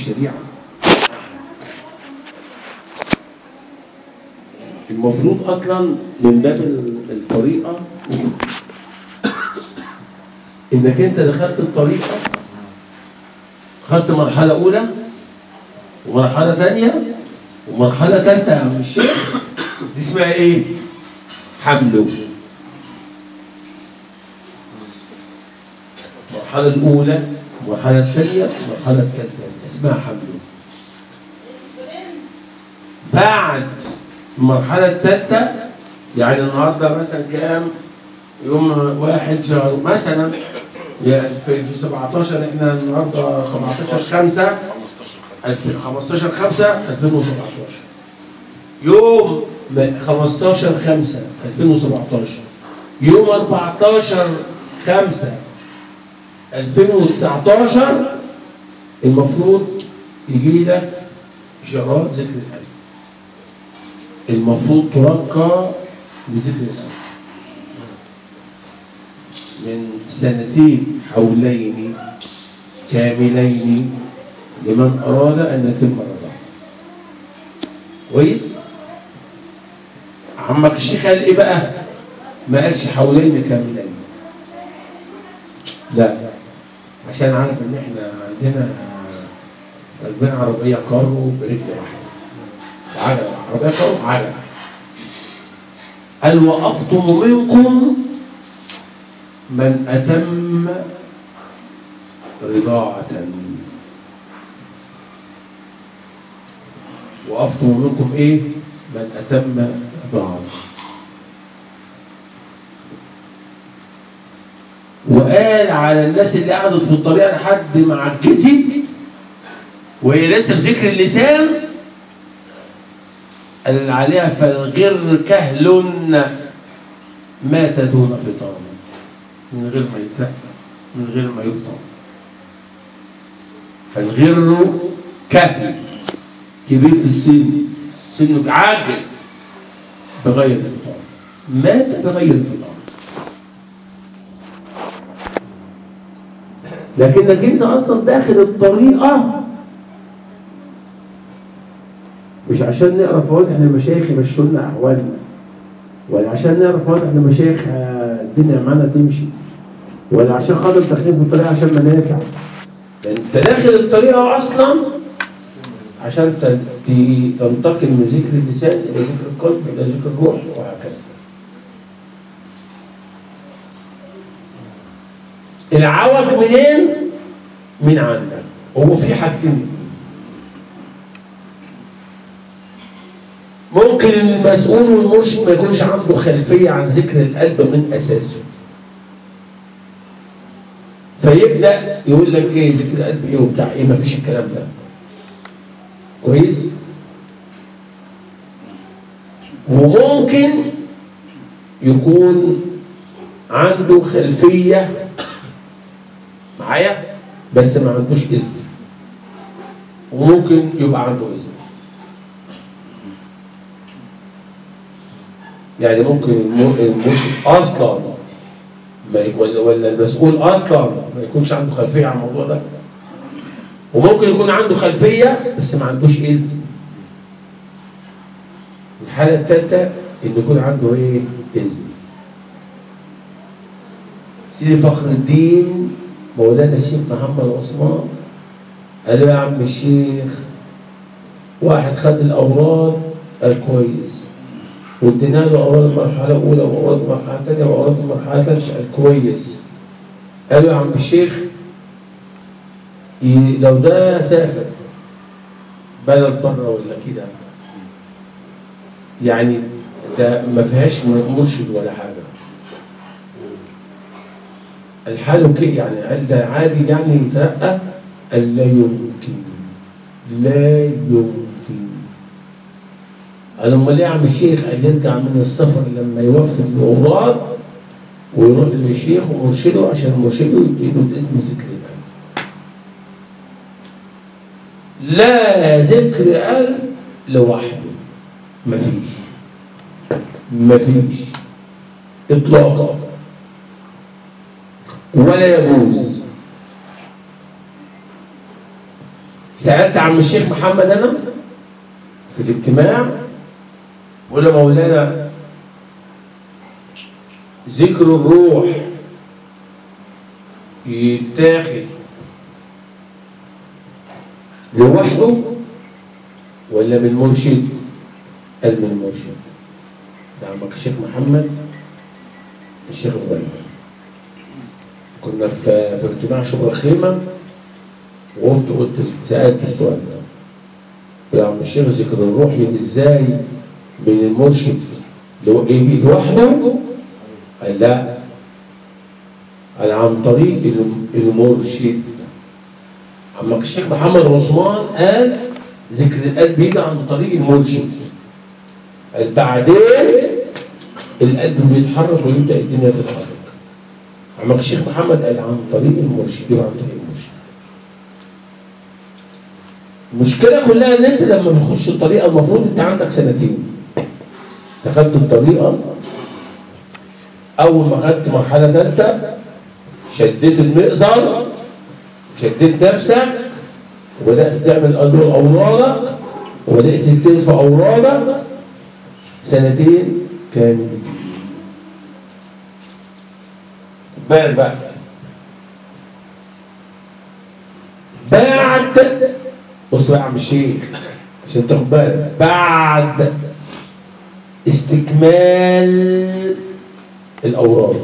الشريعة. المفروض أصلا من باب الطريقة إنك أنت دخلت الطريقة، خدت مرحلة أولى ومرحلة ثانية ومرحلة ثالثة يا عم الشيخ، دي اسمها إيه؟ حمله. المرحلة الأولى المرحلة الثانية المرحلة الثالثة اسمها حمله. بعد المرحلة الثالثة يعني النهارده مثلا كام؟ يوم 1 شهر مثلا، يعني في 17 احنا النهارده 15/5 2017 يوم 15/5/2017 يوم 14/5/2019 المفروض يجي لك إشارات ذكر القلب، المفروض ترقى لذكر القلب من 2 حولين كاملين لمن أراد أن يتم الرضاعة. كويس؟ عمك الشيخ قال إيه بقى؟ ما قالش حولين كاملين، لا، عشان عارف إن إحنا عندنا راكبين عربية كارو برجل واحدة، عجلة، عربية كارو عجلة. قال وأفطم منكم من أتم رضاعة، وأفطم منكم إيه؟ من أتم رضاعة. وقال على الناس اللي قعدت في الطريقة لحد ما عجزت وهي لسه في ذكر اللسان، قال عليها فالغر كهل مات دون فطام، من غير ما يتقى من غير ما يفطر. فالغر كهل كبير في السن، سنه عاجز بغير الفطام، مات بغير الفطام. لكنك انت اصلا داخل الطريقه مش عشان نقرا فوائد احنا المشايخ يمشوا لنا احوالنا، ولا عشان نقرا فوائد احنا مشايخ الدنيا معانا تمشي، ولا عشان خاطر داخلين في الطريقه عشان منافع. انت داخل الطريقه اصلا عشان تنتقل من ذكر اللسان الى ذكر القلب الى ذكر الروح وهكذا. العوج منين؟ من عندك. هو في حاجتين، ممكن المسؤول والمرشد ما يكونش عنده خلفيه عن ذكر القلب من اساسه، فيبدا يقول لك ايه ذكر القلب ايه وبتاع ايه، ما فيش الكلام ده. كويس؟ وممكن يكون عنده خلفيه معايا بس ما عندوش اذن، وممكن يبقى عنده اذن. يعني ممكن المرشد اصلا ولا المسؤول اصلا ما يكونش عنده خلفيه عن الموضوع ده، وممكن يكون عنده خلفيه بس ما عندوش اذن. الحاله الثالثه ان يكون عنده ايه؟ اذن. سيدي فخر الدين مولانا الشيخ محمد عثمان قال له يا عم الشيخ، واحد خد الاوراد الكويس وادينا له اوراد المرحله الاولى واوراد المرحله الثانيه واوراد المرحله الثالثه الكويس. قال له يا عم الشيخ لو ده سافر بلد بره ولا كده، يعني ده ما فيهاش مرشد ولا حاجه، الحال كده يعني ده عادي يعني يترقى؟ قال لا يمكن، لا يمكن. قال امال ايه يا عم الشيخ؟ قال يرجع من السفر لما يوفد الاوراد ويروح للشيخ ومرشده عشان مرشده يديله الاسم ذكر القلب. لا ذكر قلب لوحده مفيش اطلاقا ولا يجوز. سألت عم الشيخ محمد أنا في الاجتماع، بقول له مولانا ذكر الروح يتاخد لوحده ولا من مرشد؟ قال من المرشد. ده عمك الشيخ محمد الشيخ ابراهيم. كنا في اجتماع شبرا خيمه وقلت سالت السؤال ده. يا عم الشيخ ذكر الروح ازاي من المرشد لوحده؟ قال لا، قال عن طريق المرشد. عمك الشيخ محمد عثمان قال ذكر القلب بيجي عن طريق المرشد. قال بعدين القلب بيتحرك ويبدا الدنيا تتحرك. عمك الشيخ محمد قال عن طريق المرشد، يبقى عن طريق المرشد. المشكله كلها ان انت لما بتخش الطريقه المفروض انت عندك سنتين. دخلت الطريقه اول ما خدت مرحله ثالثه شديت المئزر، شديت نفسك وبدات تعمل اورادك وبدات تكتب في اورادك. سنتين كامل. بعد بص بقى يا عم الشيخ عشان تاخد بالك، بعد استكمال الاوراد،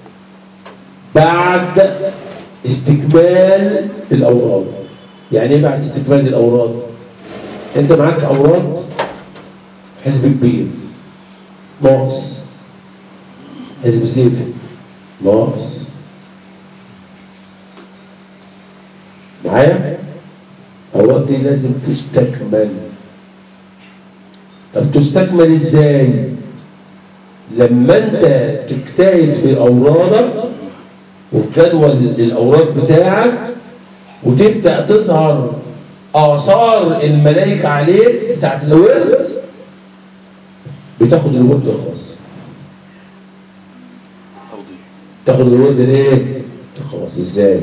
بعد استكمال الاوراد. يعني ايه بعد استكمال الاوراد؟ انت معاك اوراد حزب كبير ناقص، حزب سيفي ناقص، معايا؟ الاوراد دي لازم تستكمل. طب تستكمل ازاي؟ لما انت تجتهد في اورادك وفي جدول الاوراد بتاعك وتبدا تظهر اثار الملائكه عليك بتاعت الورد، بتاخد الورد الخاص. تاخد الورد الايه؟ الخاص. ازاي؟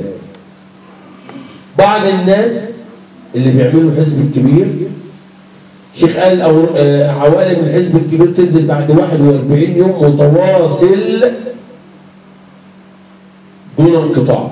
بعض الناس اللي بيعملوا الحزب الكبير، شيخ قال عوالم الحزب الكبير تنزل بعد 41 يوم متواصل دون انقطاع.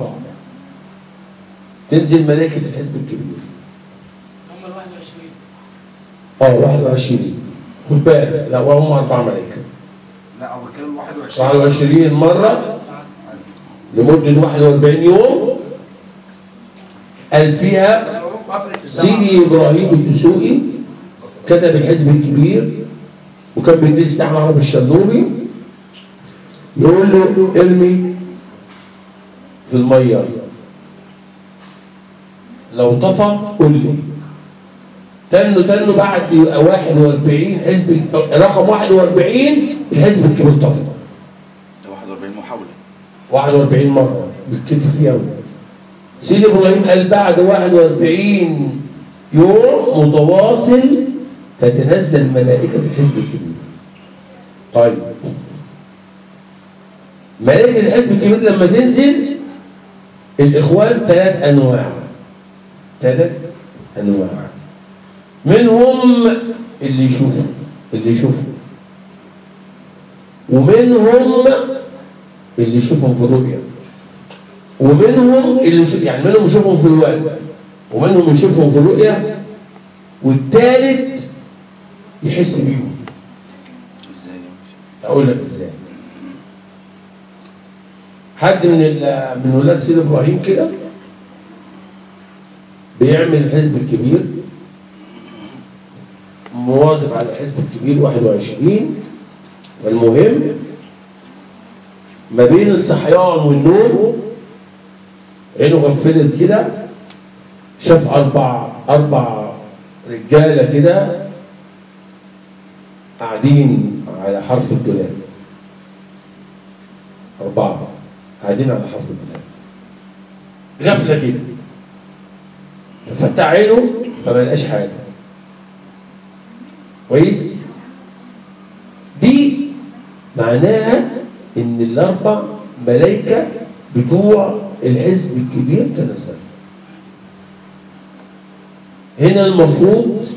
تنزل ملائكة الحزب الكبير. هم ال 21. 21. خد بالك، لا وهم 4 ملائكة. لا هو بيتكلم 21. 21 مرة لمدة 41 يوم. قال فيها سيدي إبراهيم الدسوقي كتب الحزب الكبير وكان بيدرس نحو عرب الشلوبي، يقول له ارمي في المية، لو طفى قول لي. تنه بعد 41 حزب رقم 41 الحزب الكبير طفى. ده 41 محاولة. 41 مرة بالكتف فيها. سيدي ابراهيم قال بعد 41 يوم متواصل تتنزل ملائكة الحزب الكبير. طيب ملائكة الحزب الكبير لما تنزل الإخوان 3 أنواع. 3 أنواع. منهم اللي يشوفوا ومنهم اللي يشوفهم في الرؤيا، ومنهم اللي يعني منهم يشوفهم في الوقت ومنهم يشوفهم في الرؤيا، والثالث يحس بيهم. ازاي؟ اقول لك ازاي. حد من ولاد سيدي ابراهيم كده بيعمل الحزب الكبير، مواظب على الحزب الكبير 21. والمهم ما بين الصحيان والنوم عينه غفلت كده، شاف أربع رجالة كده قاعدين على حرف الدولاب. 4 قاعدين على حرف الدولاب، غفلة كده. فتح عينه فما لقاش حاجة. كويس؟ دي معناها إن ال4 ملائكة بتوع الحزب الكبير تنزل. هنا المفروض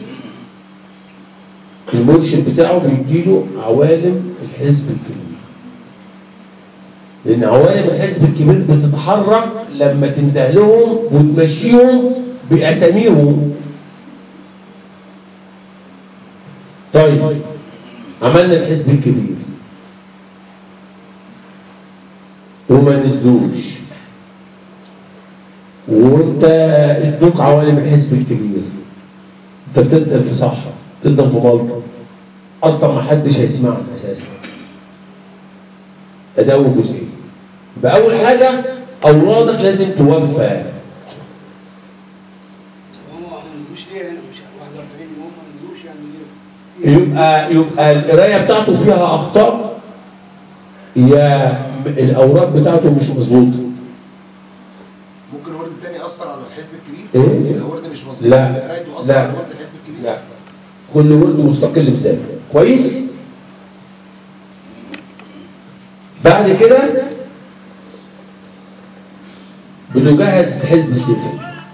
المرشد بتاعه بيديله عوالم الحزب الكبير، لأن عوالم الحزب الكبير بتتحرك لما تنده لهم وتمشيهم بأساميهم. طيب عملنا الحزب الكبير وما نزلوش، وانت ادوك عوالم الحزب الكبير، انت بتبدأ في صحة، بتبدأ في ملطة، اصلا ما حدش هيسمعك اساسا. ده اول جزئيه. باول حاجه اورادك لازم توفى. هم ما نزلوش ليه هنا؟ مش 41 يوم ما نزلوش يعني ليه؟ يبقى القرايه بتاعته فيها اخطاء، يا الاوراق بتاعته مش مظبوطه. ممكن الورد الثاني ياثر على الحزب الكبير؟ ايه؟ الورد مش مظبوط لا في قرايته اثر على الورد الحزب الكبير؟ لا، كل ورد مستقل بذاته. كويس؟ بعد كده بنجهز الحزب السيفي.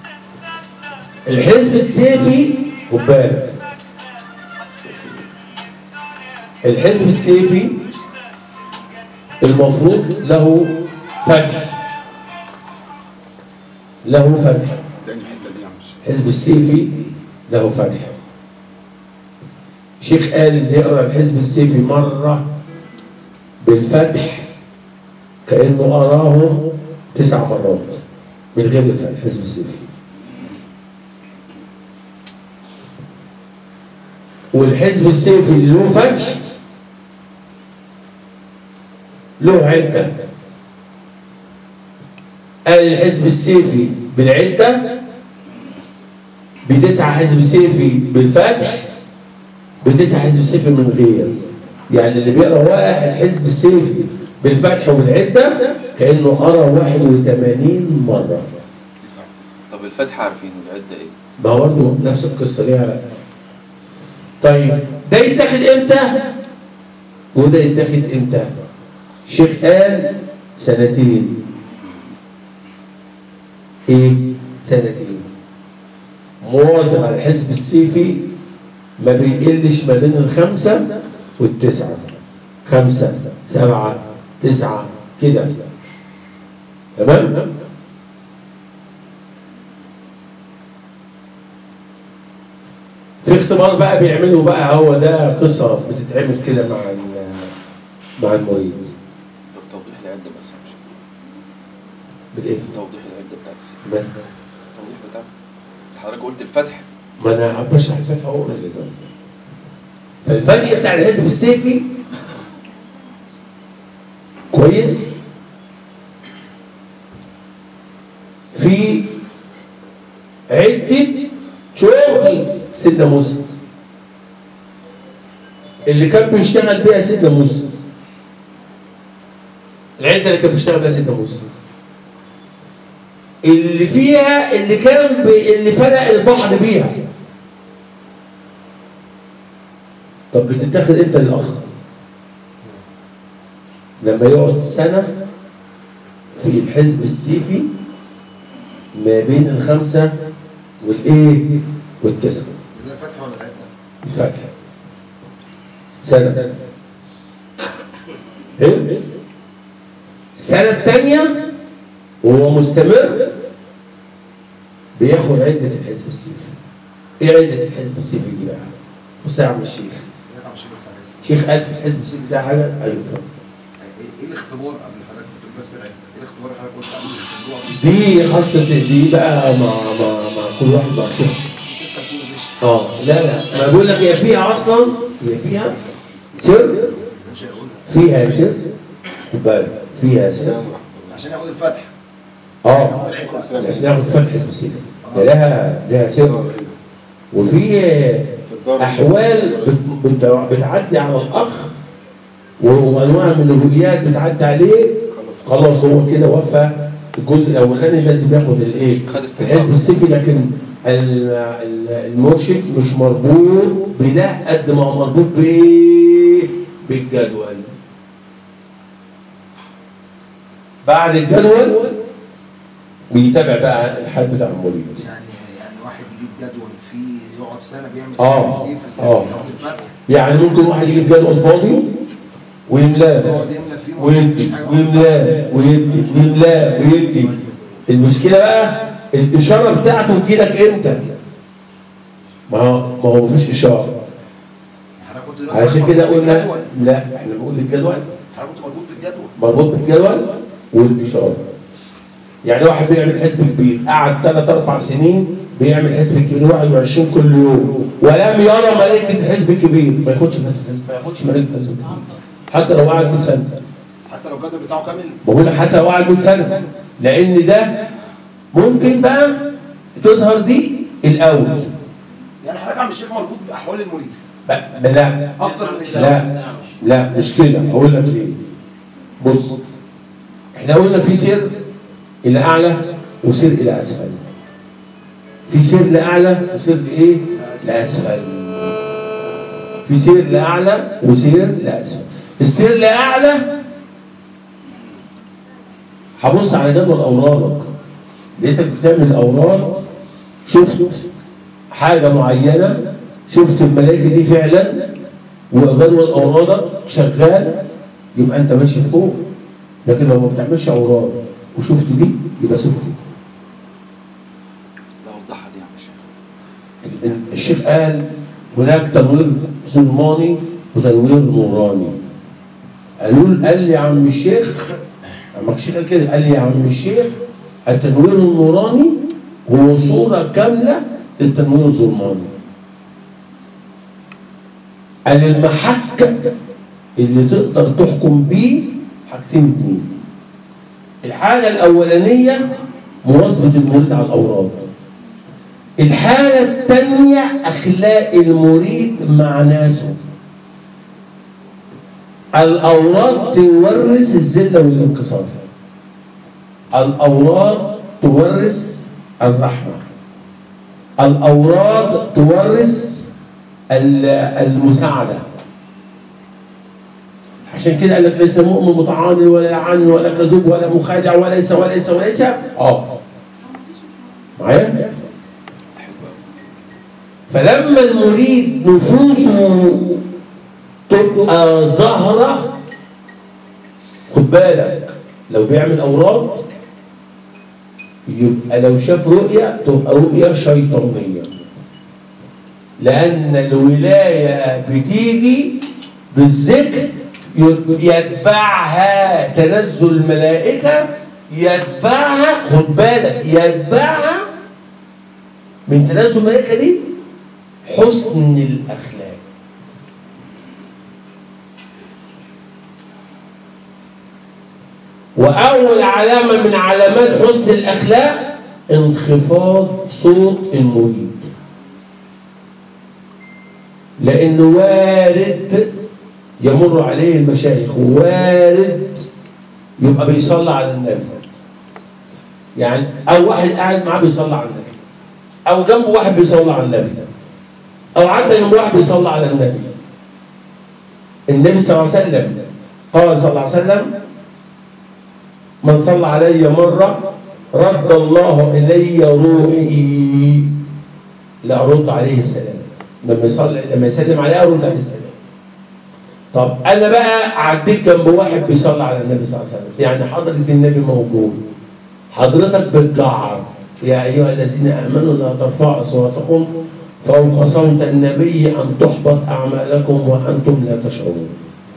الحزب السيفي خد بالك، الحزب السيفي المفروض له فتح، له فتح. الحزب السيفي له فتح. شيخ قال اللي يقرا الحزب السيفي مره بالفتح كانه قراهم 9 مرات من غير الحزب السيفي. والحزب السيفي اللي له فتح له عده. قال الحزب السيفي بالعده ب9 حزب سيفي بالفتح، ب9 حزب سيفي من غير. يعني اللي بيقرا واحد حزب السيفي بالفتح والعده كانه قرا 81 مره. طب الفتح عارفين والعده ايه؟ ما هو برضه نفس القصه ليها. طيب ده يتاخد امتى؟ وده يتاخد امتى؟ الشيخ قال 2 ايه؟ 2 مواظب على الحزب السيفي ما بيقلش ما بين 5 و9، 5 7 9 كده. تمام؟ في اختبار بقى بيعملوا بقى، هو ده قصه بتتعمل كده مع المريض. طب توضيح العده بس مش بالايه؟ توضيح العده بتاعت السيف. التوضيح بتاعها حضرتك قلت الفتح. ما انا بشرح الفتح اهو دلوقتي. فالفتح بتاع الحزب السيفي كويس في عده شغل سيدنا موسى اللي كان بيشتغل بيها سيدنا موسى. العده اللي كان بيشتغل بيها سيدنا موسى اللي فيها اللي كان اللي فرق البحر بيها. طب بتتاخد امتى الاخ؟ لما يقعد سنه في الحزب السيفي ما بين 5 والايه و9. ده الفتح ولا العده؟ الفتح سنه. ايه؟ السنه الثانيه وهو مستمر بياخد عده الحزب السيفي. ايه عده الحزب السيفي دي بقى؟ بص يا عم الشيخ. ازيك يا عم الشيخ؟ بس على اسمك. شيخ قال في الحزب السيفي ده حاجه. ايوه طبعا. ايه الاختبار قبل حضرتك بتقول بس العده؟ ايه الاختبار اللي حضرتك قلت قبل الموضوع؟ دي خاصه دي بقى مع كل واحد مع شيخ. لسه هتقول ماشي. لا ما بقول لك هي فيها اصلا، هي فيها سر، مش هيقول فيها سر. خد بالك فيها سر عشان ياخد الفتح. عشان ياخد فتح حزب السيفي لها سر. وفي احوال بتعدي على الاخ وانواع من الرؤيات بتعدي عليه. خلاص هو كده وفى الجزء الاولاني، لازم ياخد الايه؟ الحزب السيفي. لكن المرشد مش مربوط بده قد ما هو مربوط بالجدول. بعد الجدول بيتابع بقى الحال بتاع المريض. يعني واحد يجيب جدول في يقعد سنه بيعمل سيف يعني ممكن واحد يجيب جدول فاضي ويملاه ويدي ويملاه ويدي ويملاه ويدي. المشكله بقى الاشاره بتاعته تجيلك امتى؟ ما هو مفيش اشاره. عشان كده قلنا لا احنا بنقول الجدول حضرتك مربوط بالجدول، مربوط بالجدول والاشاره. يعني واحد بيعمل حزب كبير قعد 3-4 سنين بيعمل حزب كبير 21 كل يوم ولم يرى ملائكه الحزب الكبير، ما ياخدش ملائكه الحزب الكبير حتى لو قعد 100 سنه، حتى لو الجدول بتاعه كامل. بقول حتى لو قعد 100 سنه، لان ده ممكن بقى تظهر دي الاول. يعني حضرتك عم الشيخ مربوط باحوال المريد لا اكثر من الجدول. لا مش كده. هقول لك ليه. بص احنا قلنا في سير الى اعلى وسير الى اسفل. في سير لاعلى وسير لايه؟ لاسفل. في سير لاعلى وسير لاسفل. السير لاعلى هبص على جدول اوراقك، لقيتك بتعمل اوراد، شفت حاجه معينه، شفت الملائكه دي فعلا وجدول اورادك شغال، يبقى انت ماشي فوق. لكن لو ما بتعملش اوراد وشفت دي يبقى صفر. لا وضحها دي يا باشا. الشيخ قال هناك تنوير ظلماني وتنوير نوراني. قال لي يا عم الشيخ، عمك الشيخ قال كده، قال لي يا عم الشيخ التنوير النوراني هو صورة كاملة للتنوير الظلماني. قال المحك اللي تقدر تحكم بيه حاجتين اتنين. الحالة الأولانية مواظبة المريد على الأوراد. الحالة الثانية أخلاق المريد مع ناسه. الأوراد تورث الذلة والانكسار. الأوراد تورث الرحمة. الأوراد تورث المساعدة. عشان كده قال لك ليس مؤمن متعاون ولا لعان ولا كذوب ولا مخادع وليس معايا؟ فلما المريد نفوسه تبقى ظاهرة، خد بالك لو بيعمل أوراد يبقى لو شاف رؤية تبقى رؤية شيطانية، لأن الولاية بتيجي بالذكر يتبعها تنزل الملائكة، يتبعها، خد بالك يتبعها من تنزل الملائكة دي حسن الأخلاق. وأول علامة من علامات حسن الأخلاق انخفاض صوت المريد، لأنه وارد يمر عليه المشايخ، وارد يبقى بيصلي على النبي، يعني أو واحد قاعد معاه بيصلي على النبي، أو جنبه واحد بيصلي على النبي، أو عدى جنب واحد بيصلي على النبي. النبي صلى الله عليه وسلم قال صلى الله عليه وسلم: من صلى علي مرة رد الله إلي روحي، لا أرد عليه السلام. لما يسلم عليه أرد عليه السلام. طب أنا بقى عديت جنب واحد بيصلي على النبي صلى الله عليه وسلم، يعني حضرة النبي موجود، حضرتك بتجعر: يا أيها الذين آمنوا لا ترفعوا أصواتكم فوق صوت النبي أن تحبط أعمالكم وأنتم لا تشعرون.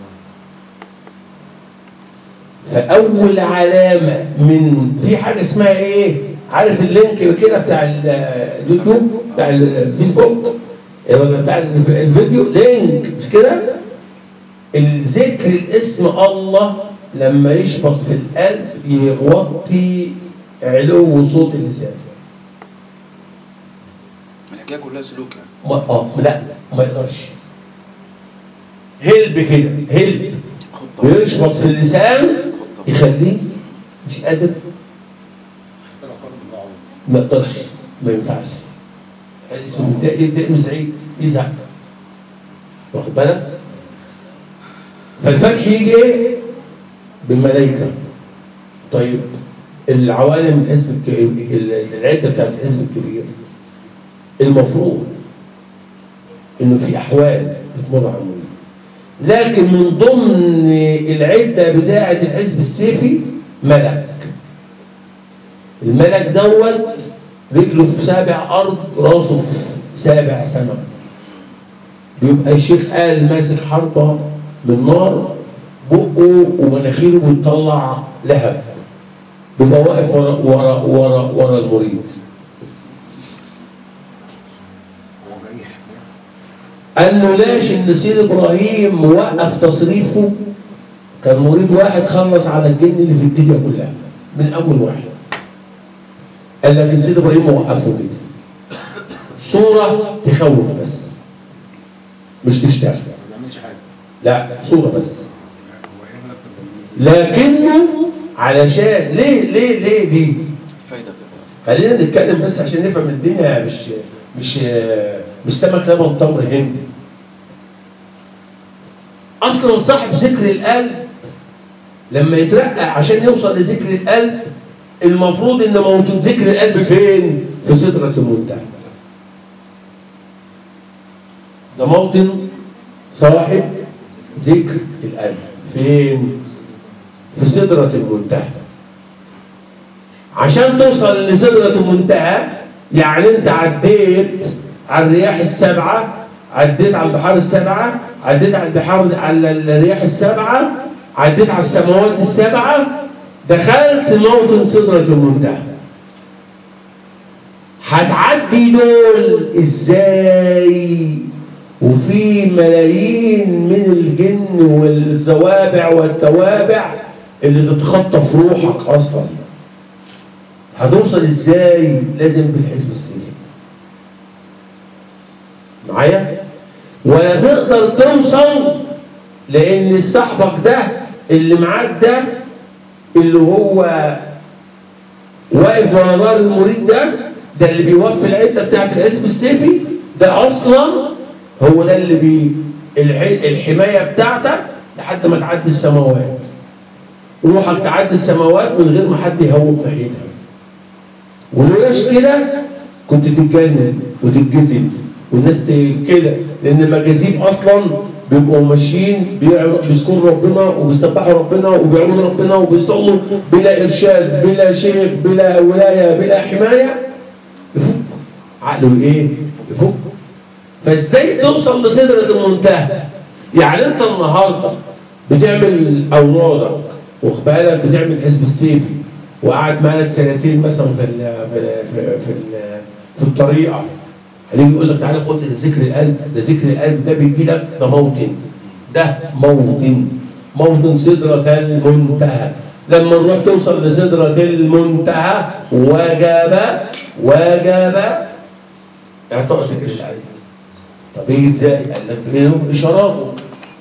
فأول علامة من في حاجة اسمها إيه؟ عارف اللينك كده بتاع اليوتيوب بتاع الفيسبوك ولا بتاع الفيديو، لينك مش كده؟ الذكر الاسم الله لما يشبط في القلب يغطي علو صوت اللسان. الحكايه كلها سلوك يعني. لا ما يقدرش. هلب كده، هلب ويشبط في اللسان يخليه مش قادر، ما يقدرش، ما ينفعش. يبدأ مزعيد يزعل، واخد بالك؟ فالفتح يجي ايه؟ بالملائكة. طيب العوالم الحزب العدة بتاعت الحزب الكبير المفروض انه في احوال بتمر على المريض، لكن من ضمن العده بتاعه الحزب السيفي ملك. الملك دوت رجله في سابع ارض، راسه في سابع سماء. بيبقى الشيخ قال ماسك حربه من نار، بقه ومناخيره بتطلع لهب، بيبقى واقف ورا المريض. قال له لاش ان سيد ابراهيم وقف تصريفه، كان مريض واحد خلص على الجن اللي في الدنيا كلها من اول واحد. قال لكن سيد ابراهيم وقفه كده صوره تخوف بس مش تشتغل، ما بيعملش حاجه. لا صوره بس. هو ايه ملك لكنه علشان ليه دي الفايده بتاعتها. خلينا نتكلم بس عشان نفهم الدنيا، مش سمك لبن تمر هندي. اصلا صاحب ذكر القلب لما يترقى عشان يوصل لذكر القلب المفروض ان موطن ذكر القلب فين؟ في سدرة المنتهى. ده موطن صاحب ذكر القلب فين؟ في سدرة المنتهى. عشان توصل لسدرة المنتهى يعني انت عديت على الرياح السبعة، عديت على البحار السبعة، عديت على البحار على الرياح السبعة، عديت على السماوات السبعة، دخلت موطن سدرة المنتهى. هتعدي دول ازاي؟ وفي ملايين من الجن والزوابع والتوابع اللي تتخطف روحك اصلا. هتوصل ازاي؟ لازم بالحزب السيفي معايا؟ ولا تقدر توصل لان صاحبك ده اللي معاك ده اللي هو واقف ورا نار المريد ده اللي بيوفي العده بتاعت الحزب السيفي، ده اصلا هو ده اللي الحمايه بتاعتك لحد ما تعدي السماوات. روحك تعدي السماوات من غير ما حد يهوب ناحيتها. ولولاش كده كنت تتجنن وتتجذب والناس كده، لان المجاذيب اصلا بيبقوا ماشيين بيذكروا ربنا وبيسبحوا ربنا وبيعبدوا ربنا وبيصلوا بلا ارشاد بلا شيخ بلا ولايه بلا حمايه، يفك عقله ايه؟ يفك. فازاي توصل لسدرة المنتهى؟ يعني انت النهارده بتعمل اورادك واخد بالك، بتعمل حزب السيفي وقعد معاك سنتين مثلا في الطريقه، هيجي يقول لك تعالى خد ذكر القلب، ده ذكر القلب ده بيجي لك، ده موطن سدرة المنتهى. لما نروح توصل لسدرة المنتهى وجب اعطاء ذكر القلب. طب ايه ازاي؟ قال لك بايه؟ اشاراته.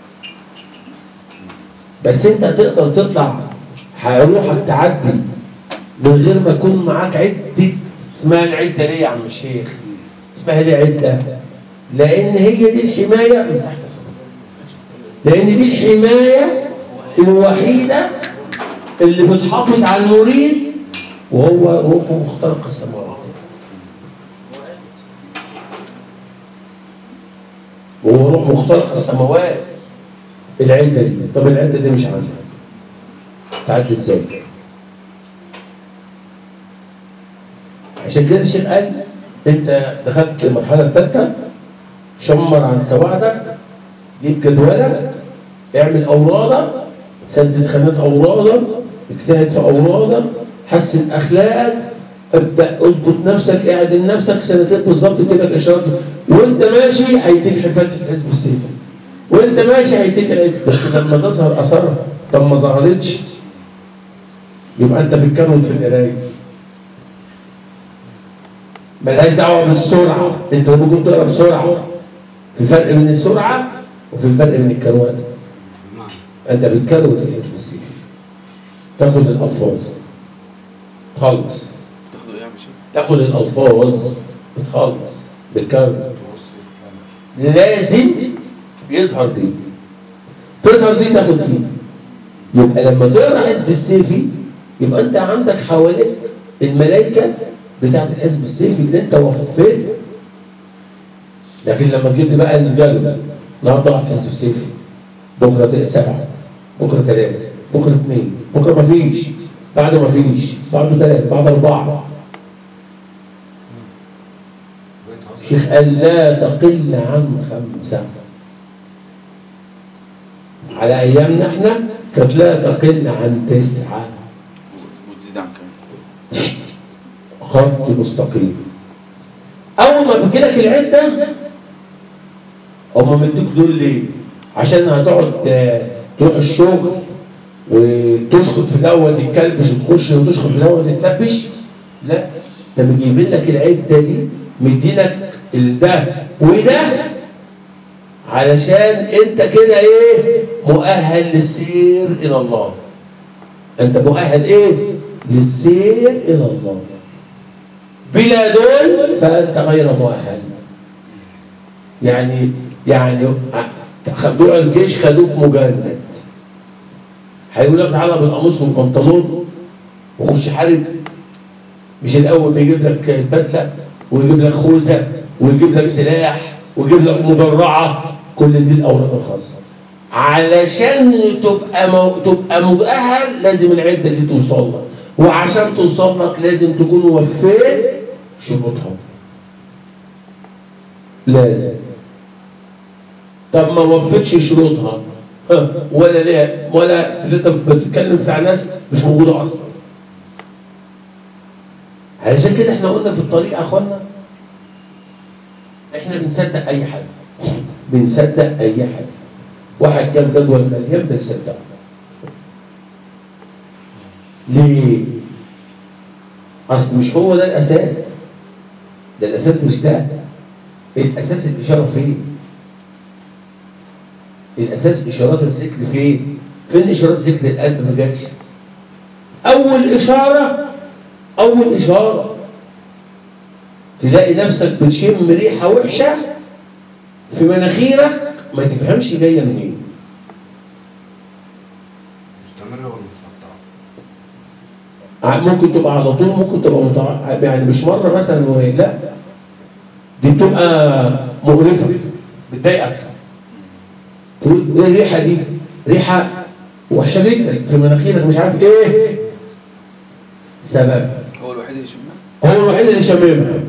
بس انت تقدر تطلع روحك تعدي من غير ما يكون معاك عده. اسمها العده ليه يا عم الشيخ؟ اسمها ليه عده؟ لان هي دي الحمايه من تحت الصدر. لان دي الحمايه الوحيده اللي بتحافظ على المريد وهو روحه مخترق السماوات. وهو روح مخترق السماوات. العده دي، طب العده دي مش عندها، تعدي ازاي؟ عشان كده الشيخ قال انت دخلت المرحله الثالثه، شمر عن سواعدك، جيب جدولك، اعمل اورادك، سدد خانات اورادك، اجتهد في اورادك، حسن اخلاقك، ابدا اظبط نفسك، اعدل نفسك سنتين بالظبط كده الاشارات، وانت ماشي هيديك حفاظ الحزب السيفي، وانت ماشي هيديك العيد. بس لما تظهر اثرها، طب ما ظهرتش يبقى انت بتكروت في القرايه. ملهاش دعوه بالسرعه، انت ممكن تقرا بسرعه. في فرق بين السرعه وفي فرق بين الكروات. انت بتكروت الحزب السيفي، تاخد الالفاظ تخلص، تاخده ايه يا مش؟ تاخد الالفاظ بتخلص بالكروت. لازم يظهر دي، تظهر دي تاخد دي. يبقى لما تقرا حزب السيفي يبقى انت عندك حواليك الملائكه بتاعت الحزب السيفي اللي انت وفيتها لكن لما تجيب لي بقى الجدول، النهارده واحد حسب صفر، بكره 7، بكره 3، بكره 2، بكره مفيش، بعده مفيش، بعده 3، بعده 4. الشيخ قال لا تقل عن 5. على ايامنا احنا كانت لا تقل عن 9. وتزيد عن كام؟ خط مستقيم. اول ما بتجيلك العده هما مدوك دول ليه؟ عشان هتقعد تروح الشغل وتشخط في الاول تتكلبش وتخش وتشخط في الاول تتلبش. لا، ده مجيبين لك العده دي مدينك ده وده علشان انت كده ايه؟ مؤهل للسير الى الله. انت مؤهل ايه؟ للسير الى الله. بلا دول فانت غير مؤهل. يعني بتوع الجيش خدوك مجند، هيقول لك تعالى بالقميص والبنطلون وخش حارب. مش الاول بيجيب لك بدله ويجيب لك خوذه ويجيب لك سلاح ويجيب لك مدرعه، كل دي الاوراق الخاصه. علشان تبقى مؤهل لازم العده دي توصل لك، وعشان توصل لك لازم تكون وفيت شروطها. لازم. طب ما وفتش شروطها ولا ليه؟ ولا انت بتتكلم في ناس مش موجوده اصلا. علشان كده احنا قلنا في الطريق يا اخوانا احنا بنصدق اي حد. بنصدق اي حد. واحد جاب جدول مليان بنصدقه. ليه؟ اصل مش هو ده الاساس. ده الاساس مش ده. الاساس الاشاره فين؟ الاساس اشارات الذكر فين؟ فين اشارات ذكر القلب؟ ما جاتش. اول اشاره تلاقي نفسك بتشم ريحه وحشه في مناخيرك ما تفهمش جايه منين. مستمره ولا متقطعه؟ ممكن تبقى على طول، ممكن تبقى يعني مش مره مثلا لا، دي بتبقى مقرفه بتضايقك. تقول ايه الريحه دي؟ ريحه وحشه جدا في مناخيرك مش عارف ايه سبب. هو الوحيد اللي يشمها؟ هو الوحيد اللي شممها.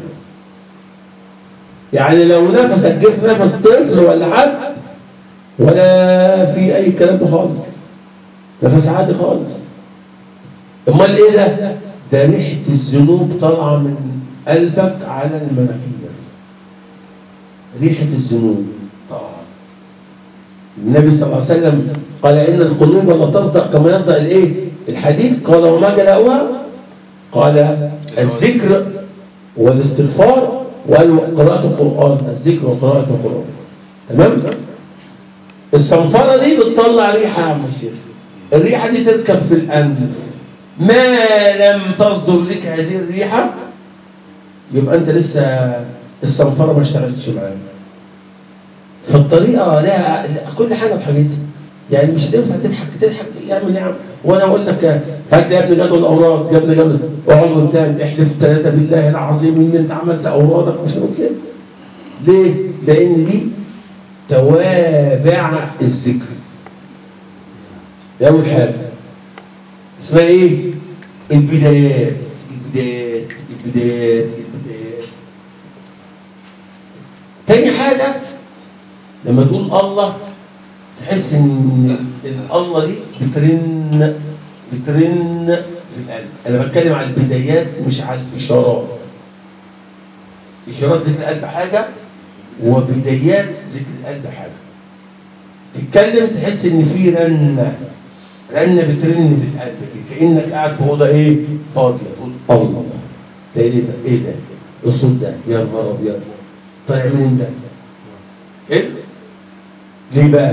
يعني لو نفسك جه في نفس طفل ولا حد ولا في اي كلام ده خالص، نفس عادي خالص. امال ايه ده؟ ده ريحه الذنوب طالعه من قلبك على المناخير. ريحه الذنوب طالعه. النبي صلى الله عليه وسلم قال ان القلوب لا تصدق كما يصدق الايه؟ الحديد. قال وما جلاؤها؟ قال الذكر والاستغفار وقراءة القرآن. الذكر وقراءة القرآن. تمام؟ الصنفرة دي بتطلع ريحة يا عم الشيخ. الريحة دي تركب في الأنف. ما لم تصدر لك هذه الريحة يبقى أنت لسه الصنفرة ما اشتغلتش معاك. فالطريقة لها كل حاجة بحاجتها. يعني مش هتنفع تضحك يعمل ايه؟ وانا اقول لك هات لي يا ابني جدول الاوراق، يا ابني جدول اقعد قدام احلف 3 بالله العظيم ان انت عملت اوراقك. مش هنقول كده. ليه؟ لان دي توابع الذكر. دي اول حاجه اسمها ايه؟ البدايات. البدايات. تاني حاجه لما تقول الله تحس ان الله دي بترن في القلب. انا بتكلم على البدايات مش على الاشارات. اشارات ذكر القلب حاجه وبدايات ذكر القلب حاجه. تتكلم تحس ان في رنه بترن في القلب كانك قاعد في اوضه ايه؟ فاضيه. تقول الله. تلاقي ايه ده؟ الصوت ده يا نهار ابيض طالع منين ده؟ ايه؟ ليه بقى؟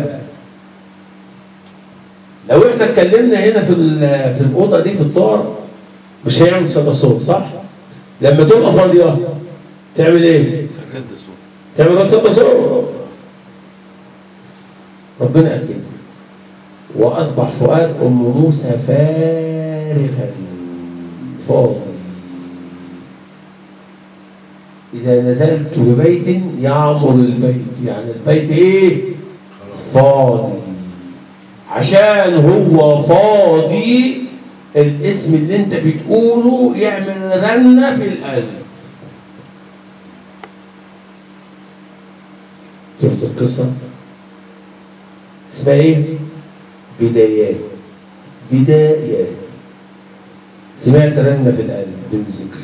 لو احنا اتكلمنا هنا في الاوضه دي في الدار مش هيعمل صدى صوت، صح؟ لما تبقى فاضيه تعمل ايه؟ تركد الصوت. تعمل صدى صوت. ربنا قال كده واصبح فؤاد ام موسى فارغا فاضي. إذا نزلت ببيت يعمر البيت، يعني البيت إيه؟ فاضي. عشان هو فاضي الاسم اللي أنت بتقوله يعمل رنة في القلب. شفت القصة؟ اسمها إيه؟ بدايات. بدايات. سمعت رنة في القلب بالذكر.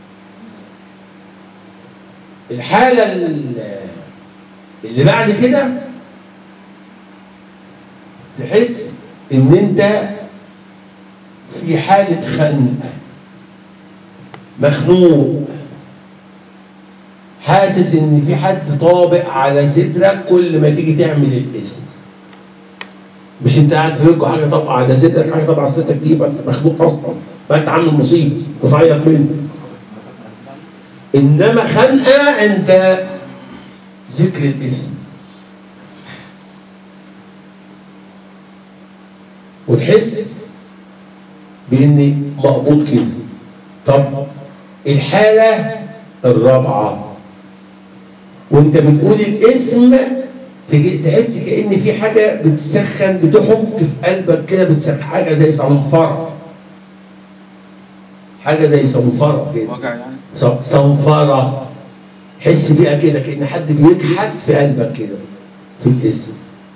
الحالة اللي بعد كده تحس إن أنت في حالة خنقة، مخنوق، حاسس إن في حد طابق على صدرك كل ما تيجي تعمل الاسم. مش أنت قاعد في رجله حاجة طابقة على صدرك، حاجة طابقة على صدرك دي، يبقى أنت مخنوق أصلا، يبقى أنت عامل مصيبة وتعيط منه. إنما خنقة عند ذكر الاسم. وتحس بإني مقبوض كده. طب الحالة الرابعة وانت بتقول الاسم تحس كأن في حاجة بتسخن، بتحك في قلبك كده، بتسخن حاجة زي صنفرة. حاجة زي صنفرة كده. وجع يعني؟ صنفرة. حس بيها كده كأن حد بيكحت في قلبك كده في الاسم.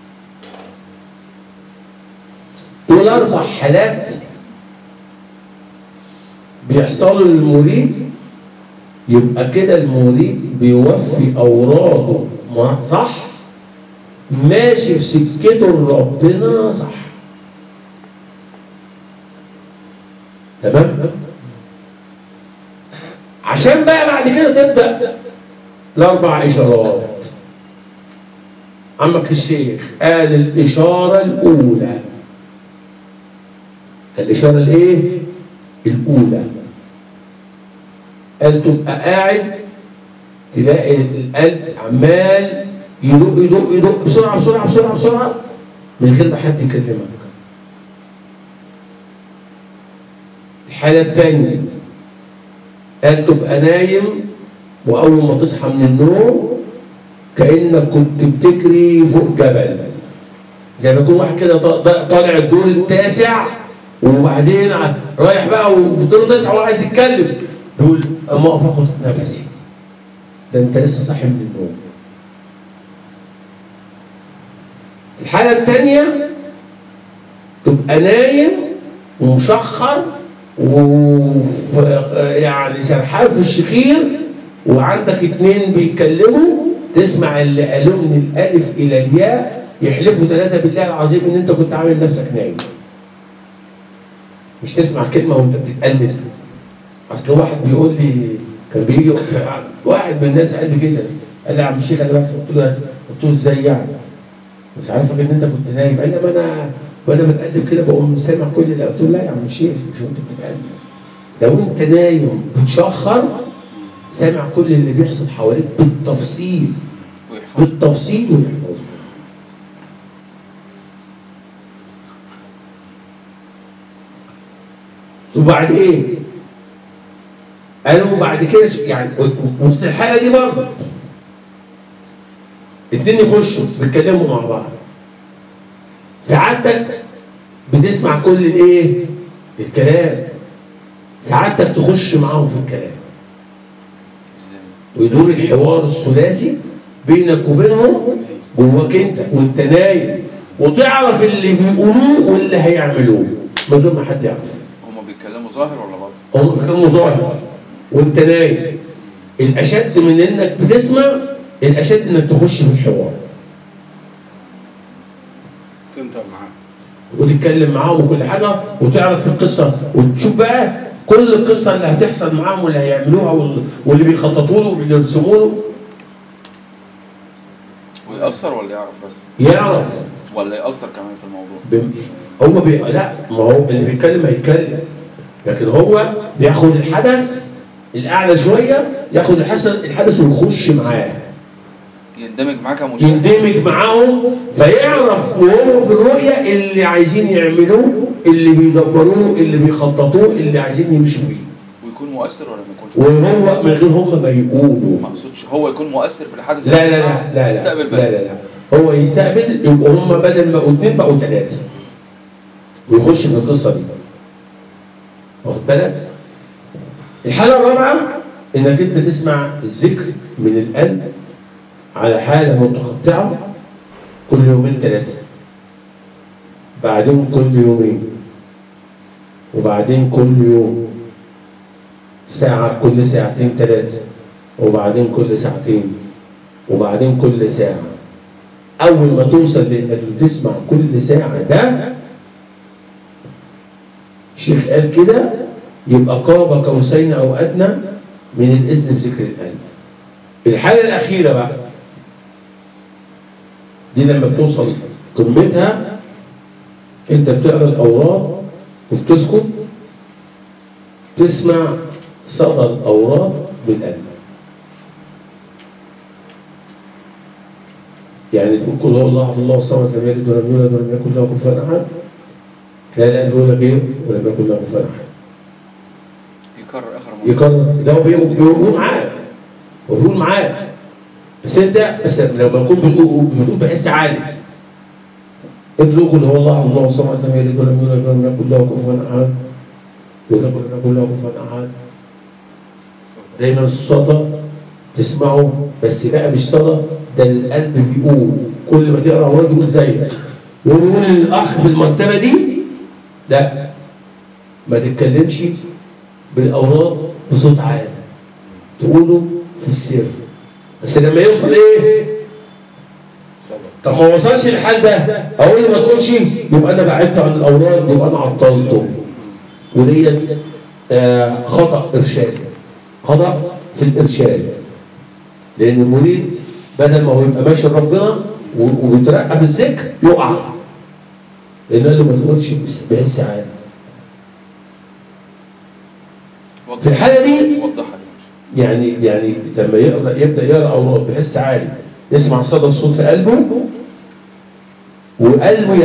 دول 4 حالات بيحصلوا للمريد، يبقى كده المريد بيوفي أوراده صح، ماشي في سكته لربنا صح. تمام؟ عشان بقى بعد كده تبدأ ال4 إشارات. عمك الشيخ قال الإشارة الأولى. الإشارة الإيه؟ الأولى. قال تبقى قاعد تلاقي القلب عمال يدق يدق يدق بسرعة بسرعة بسرعة بسرعة من غير ما حد يكلمك. الحالة الثانية قال تبقى نايم وأول ما تصحى من النوم كأنك كنت بتجري فوق جبل، زي ما يكون واحد كده طالع الدور التاسع وبعدين رايح بقى وفضلوا 9 وعايز يتكلم، بيقول اما اقف اخد نفسي، ده انت لسه صاحي من النوم. الحالة الثانية تبقى نايم ومشخر يعني سرحان في الشخير وعندك 2 بيتكلموا، تسمع اللي قالوا من الالف الى الياء يحلفوا 3 بالله العظيم ان انت كنت عامل نفسك نايم. مش تسمع كلمه وانت بتتقلب. اصل واحد بيقول لي كان بيجي واحد من الناس قال لي كده، قال لي يا عم الشيخ انا بس قلت له ازاي يعني؟ مش عارفك ان انت كنت نايم. قال لي ما انا وانا بتقلب كده بقوم سامع كل اللي قلت له لا يا عم الشيخ مش وانت بتتقلب، لو انت نايم بتشخر سامع كل اللي بيحصل حواليك بالتفصيل بالتفصيل ويحفظه. وبعد ايه؟ قالوا بعد كده يعني وسط الحاله دي برضه 2 يخشوا بيتكلموا مع بعض. سعادتك بتسمع كل الايه؟ الكلام. سعادتك تخش معاهم في الكلام. ويدور الحوار الثلاثي بينك وبينهم جواك انت وانت نايم، وتعرف اللي بيقولوه واللي هيعملوه من غير ما حد يعرف. هم بيتكلموا ظاهر ولا باطن؟ هم بيتكلموا ظاهر وانت نايم. الاشد من انك بتسمع، الاشد انك تخش في الحوار. تنطق معاه وتتكلم معاهم وكل حاجه وتعرف القصه وتشوف بقى كل القصه اللي هتحصل معاهم واللي هيعملوها واللي بيخططوا له واللي يرسموا له. ويأثر ولا يعرف بس؟ يعرف ولا يأثر كمان في الموضوع؟ هو لا، ما هو اللي بيتكلم هيتكلم، لكن هو بياخد الحدث الاعلى شويه، ياخد الحدث ويخش معاه، يندمج معاه كمشاهد، يندمج معاهم فيعرف وهو في الرؤيه اللي عايزين يعملوه، اللي بيدبروه، اللي بيخططوه، اللي عايزين يمشوا فيه. ويكون مؤثر ولا ما يكونش؟ وهو من غير هم ما يقولوا. ما اقصدش هو يكون مؤثر في الحدث. لا لا لا لا يستقبل بس. لا لا لا هو يستقبل، يبقوا هم بدل ما بقوا 2 بقوا 3 ويخش في القصه دي. واخد بالك؟ الحاله الرابعه انك انت تسمع الذكر من القلب على حاله متقطعه كل 2 3 بعدين كل 2 وبعدين كل يوم ساعة، كل 2 3 وبعدين كل 2 ساعتين وبعدين كل ساعة. أول ما توصل لإنك تسمع كل ساعة ده، الشيخ قال كده، يبقى قاب قوسين أو أدنى من الإذن بذكر القلب. الحالة الأخيرة بقى دي لما بتوصل قمتها، أنت بتقرأ الأوراق وبتسكت، تسمع صدى الأوراق بالقلب. يعني تقول قل هو الله احد الله الصمد لم يلد ولم يولد ولم يكن له كفوا احد، تلاقي القلب يقول لك ايه؟ ولم يكن له كفوا احد. يكرر اخر مره. يكرر، ده هو بيقول معاك، هو بيقول معاك، بس انت لما تكون بتقول بحس عالي، ادلوا قل هو الله احد الله الصمد لم يلد ولم يولد ولم يكن له كفوا احد، ولم يكن له كفوا احد. دايما الصدى تسمعه، بس بقى مش صدى، ده القلب بيقول. كل ما تقرا اوراد يقول زيك، ويقول الاخ في المرتبه دي لا ما تتكلمش بالاوراد بصوت عالي، تقوله في السر، بس لما يوصل ايه؟ طب ما وصلش الحال ده، اقول له ما تقولش، يبقى انا بعدت عن الاوراد، يبقى انا عطلته. ودي خطا ارشادي، خطا في الارشاد، لان المريد بدل ما هو يبقى ماشي لربنا وبيترقى في الذكر يقع، لان قال له ما تقولش بحس عالي. في الحاله دي يعني لما يبدا يقرا اوراد بحس عالي، يسمع صدى الصوت في قلبه وقلبه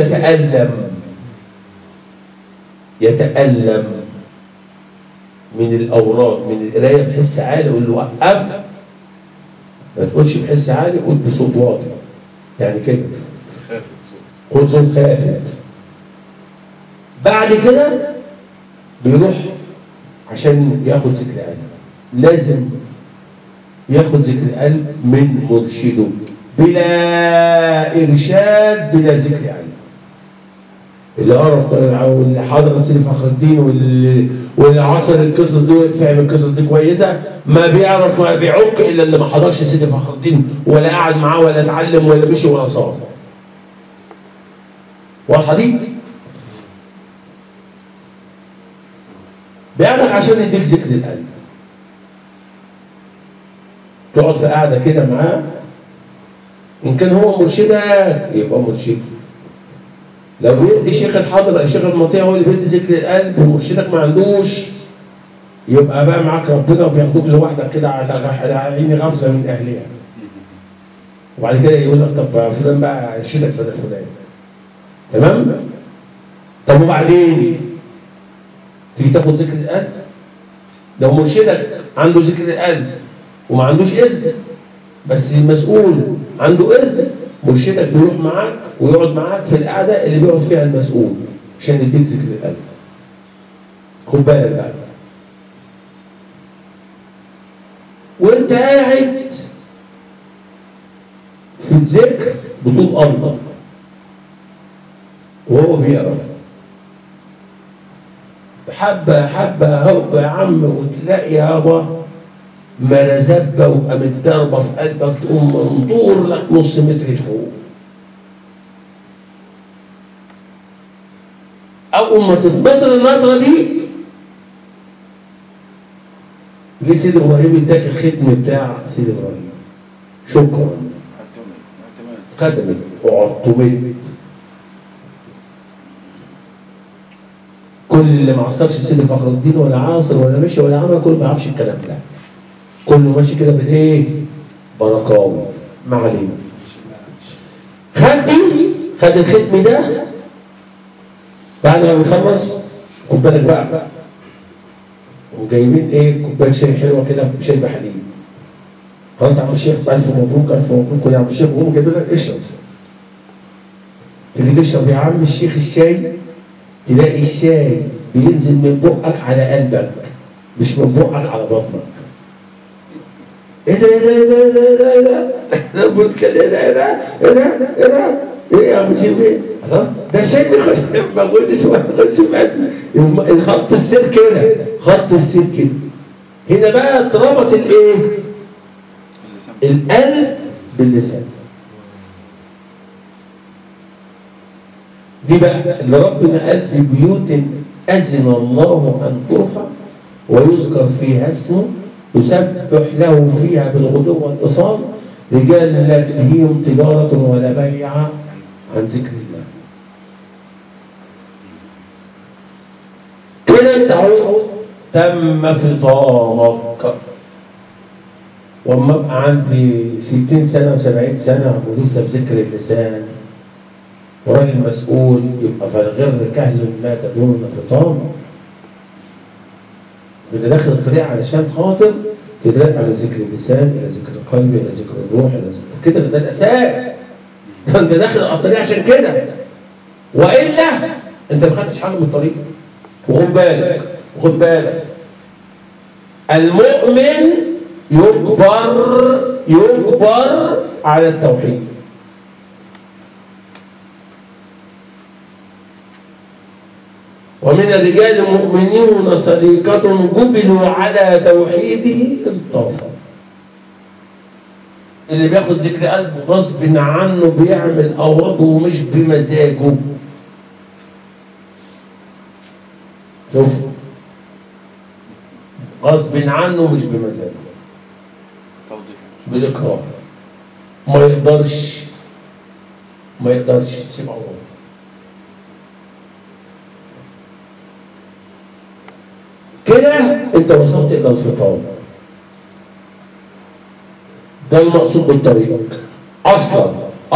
يتألم من الاوراد، من القرايه بحس عالي، يقول له وقف، ما تقولش بحس عالي، قول بصوت واطي، يعني كده خافت صوت، قول صوت خافت. بعد كده بيروح عشان ياخد ذكر القلب، لازم ياخد ذكر القلب من مرشده، بلا ارشاد بلا ذكر قلب. اللي عرف واللي حضر سيدي فخر الدين واللي عصر القصص دي، فهم القصص دي كويسه، ما بيعرف ما بيعك الا اللي ما حضرش سيدي فخر الدين ولا قعد معاه ولا اتعلم ولا مشي ولا صار. واضحه دي؟ بيعمل عشان يديك ذكر القلب. تقعد في قاعده كده معاه، ان كان هو مرشدك يبقى مرشدك. لو بيدي شيخ الحضره شيخ المطيع هو اللي بيدي ذكر القلب ومرشدك ما عندوش، يبقى بقى معاك ربنا وبياخدوك لوحدك كده على عيني غفله من اهلها. وبعد كده يقول لك طب فلان بقى ارشدك بدل فلان. تمام؟ طب وبعدين تيجي تاخد ذكر القلب، لو مرشدك عنده ذكر القلب وما عندوش اذن، بس المسؤول عنده اذن، مرشدك بيروح معاك ويقعد معاك في القعده اللي بيقعد فيها المسؤول عشان يديك ذكر القلب. خد بالك بقى. وانت قاعد في الذكر بتقول الله وهو بيقرا، حبه حبه هوب يا عم، وتلاقي يابا مرزبه وقامت ضربه في قلبك، تقوم منطور لك نص متر لفوق. اول ما تتبطل النطره دي، جه سيدي ابراهيم اداك الختم بتاع سيدي ابراهيم، شكرا خدمت واعتمدت. كل اللي ما عصرش سيدي فخر الدين ولا عاصر ولا مشي ولا عمل، كله ما يعرفش الكلام ده، كله ماشي كده بالايه؟ بركاوي. ما علينا. خد الختم ده بعد ما بيخلص، خد بالك بقى، وجايبين ايه كوبايه شاي حلوه كده بشاي بحليب. خلاص يا عم الشيخ الف مبروك الف مبروك يا عم الشيخ، وهم جايبين لك اشرب. تيجي تشرب يا عم الشيخ الشاي، تلاقي الشاي بينزل من بقك على قلبك مش من بقك على بطنك. ايه ده ايه ده ايه ده ايه ده ايه ده ايه ده بتكلم ايه ده ايه ده ايه ده ايه ده ايه يا عم شيخ ايه؟ ده الشاي بيخش ما قلتش خط السير كده، خط السير كده. هنا بقى اتربط الايه؟ القلب باللسان. دي بقى اللي ربنا قال في بيوت أذن الله أن ترفع ويذكر فيها اسمه يسبح له فيها بالغدو والإصال رجال لا تلهيهم تجارة ولا بيع عن ذكر الله. كده انت اهو تم فطامك. واما ابقى عندي 60 سنة و70 سنة ولسه بذكر اللسان وراجل مسؤول، يبقى فالغر كهل ما تدون فطام. بدي داخل الطريق علشان خاطر تدرك على ذكر اللسان الى ذكر القلب الى ذكر الروح الى ذكر كده، ده الاساس. انت داخل على الطريق عشان كده، والا انت ما خدتش حاجه من الطريق. وخد بالك وخد بالك، المؤمن يجبر على التوحيد. ومن الرجال مؤمنون صديقة جبلوا على توحيده انطفوا. اللي بياخد ذكر قلب غصب عنه بيعمل أوراده ومش بمزاجه. شوف، غصب عنه مش بمزاجه، بالإكراه. ما يقدرش سيب عوضه. كده انت وصلت الى الفطام. ده المقصود بالطريق اصلا.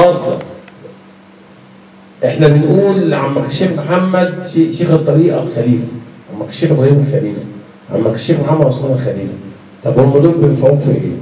احنا بنقول لعمك الشيخ محمد شيخ الطريقه الخليفه، عمك الشيخ ابراهيم الخليفه، عمك الشيخ محمد عثمان الخليفه. طب هم دول بينفعوك في ايه؟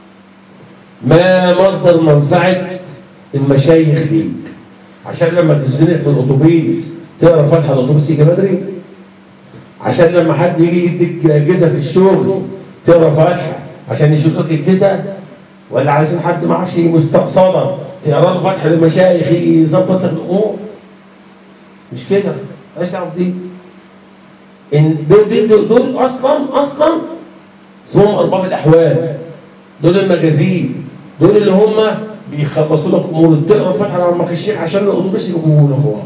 ما مصدر منفعه المشايخ ليك؟ عشان لما تزنق في الاتوبيس تقرا فاتحه الاتوبيس يجي بدري؟ عشان لما حد يجي يديك جزء في الشغل تقرا فاتحه عشان يشيل لك الجزء؟ ولا عايزين حد ما اعرفش مستقصدا تقرا له فاتحه للمشايخ يظبط لك الامور؟ مش كده، مالهاش دعوه بدي. ان دول اصلا اسمهم ارباب الاحوال، دول المجازين، دول اللي هم بيخلصوا لك امور. تقرا فاتحه لعمك الشيخ عشان الاتوبيس يجيبوه لهم.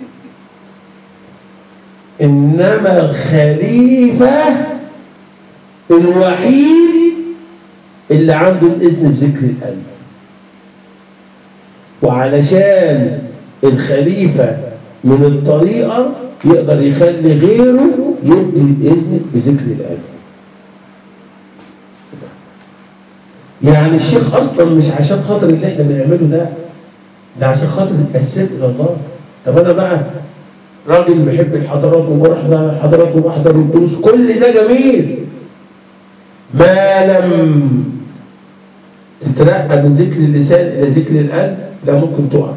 إنما الخليفة الوحيد اللي عنده الإذن بذكر القلب. وعلشان الخليفة من الطريقة يقدر يخلي غيره يدي الإذن بذكر القلب. يعني الشيخ أصلا مش عشان خاطر اللي احنا بنعمله ده عشان خاطر السيد إلى الله. طب أنا بقى راجل بحب الحضارات وبروح الحضارات وبحضر الدروس، كل ده جميل ما لم تترقى من ذكر اللسان الى ذكر القلب، لا ممكن تقع.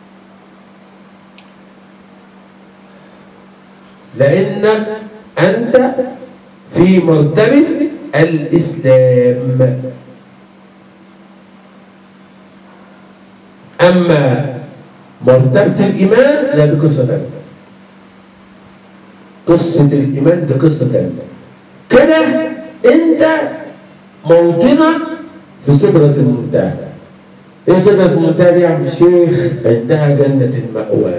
لانك انت في مرتبه الاسلام. اما مرتبه الايمان لا، دي قصه ثانيه. قصة الإيمان دي قصة تانية. كده أنت موطنك في سدرة المنتهى. إيه سدرة المنتهى دي يا عم الشيخ؟ عندها جنة المأوى.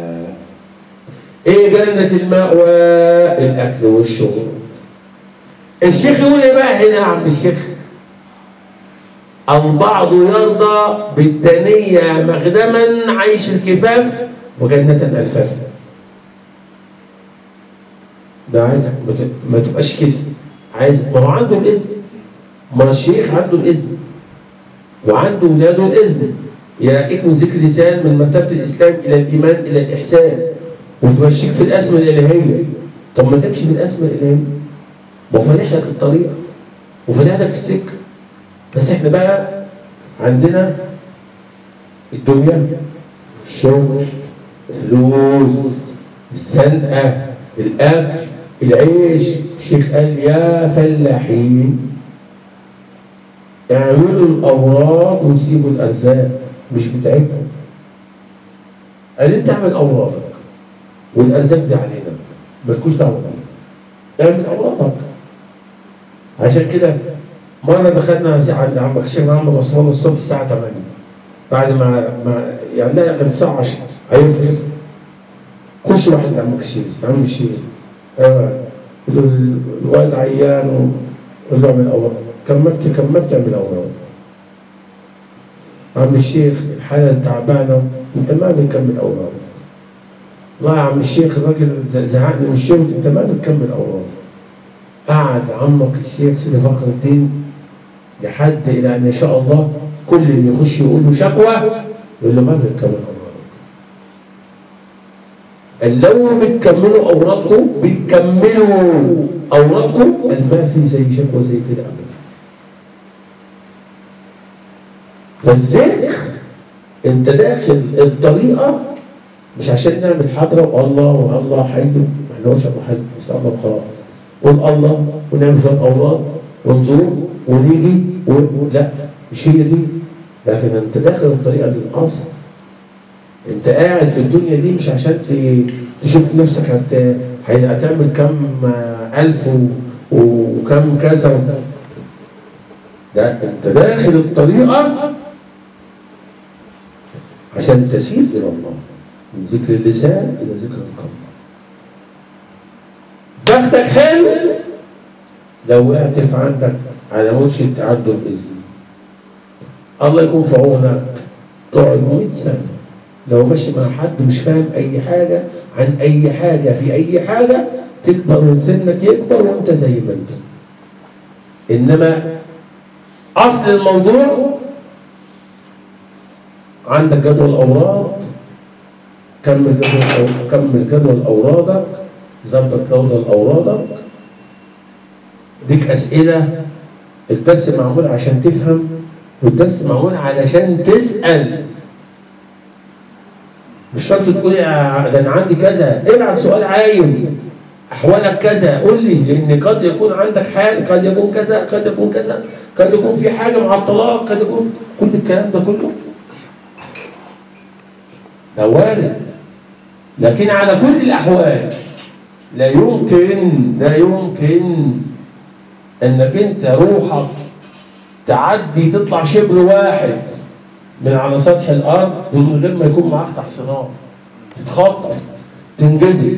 إيه جنة المأوى؟ الأكل والشرب. الشيخ يقول إيه بقى هنا يا عم الشيخ؟ البعض يرضى بالدنية مخدما عيش الكفاف وجنة الألفاف. ده عايزك ما تبقاش كده، عايز ما هو عنده الاذن، ما الشيخ عنده الاذن وعنده ولاده الاذن يرقيك من ذكر اللسان من مرتبه الاسلام الى الايمان الى الاحسان وتمشيك في الاسماء الالهيه. طب ما تمشي في الاسماء الالهيه وفاتح لك الطريق وفاتح لك السكه. بس احنا بقى عندنا الدنيا، الشغل، الفلوس، الزنقه، الاكل، العيش. الشيخ قال يا فلاحين اعملوا الاوراد وسيبوا الارزاق مش بتاعتكم. قال انت اعمل اوراقك والارزاق دي علينا مالكوش دعوه بيها. اعمل اوراقك. عشان كده مره دخلنا عند عمك الشيخ محمد عثمان الصبح الساعه 8 بعد ما يعني لا كانت الساعه 10 هيفطر. خش واحد عمك الشيخ يا عم الشيخ ايوه يقول له الوالد عيان وقول له اعمل اوراق. كملت اعمل اوراق. عم الشيخ الحاله تعبانه انت ما بتكمل اوراق. والله يا عم الشيخ الراجل زهقني من الشغل انت ما بتكمل اوراق. قعد عمك الشيخ سيدي فخر الدين لحد الى ان شاء الله كل اللي يخش يقول له شكوى يقول له ما بتكمل اوراق. لو بتكملوا اوراقكم ما في زي شكوى زي كده ابدا. فالذكر انت داخل الطريقه مش عشان نعمل حضره والله حي ما احناش الله حي بس الله خلاص قول الله ونعمل شويه اوراق ونزور ونيجي لا مش هي دي. لكن انت داخل الطريقه للاصل. انت قاعد في الدنيا دي مش عشان تشوف نفسك هتعمل كم ألف وكم كذا. لا انت داخل الطريقه عشان تسير الى الله من ذكر اللسان الى ذكر القلب. بختك حلو لو وقعت في عندك على مرشد تعدل الاذن. الله يكون في عونك تقعد 100 سنه لو ماشي مع حد مش فاهم اي حاجه عن اي حاجه في اي حاجه تكبر وسنك يكبر وانت زي ما انت. انما اصل الموضوع عندك جدول اوراد كمل جدول اورادك ظبط جدول اورادك. ليك اسئله. الدرس معمول عشان تفهم والدرس معمول علشان تسال. مش شرط تقول ده انا عندي كذا. ابعت سؤال عايم احوالك كذا قول لي لان قد يكون عندك حال قد يكون كذا قد يكون كذا قد يكون في حاجه مع الطلاق قد يكون كل الكلام ده كله ده وارد. لكن على كل الاحوال لا يمكن انك انت روحك تعدي تطلع شبر واحد من على سطح الارض من غير ما يكون معاك تحصينات تتخطف تنجزي.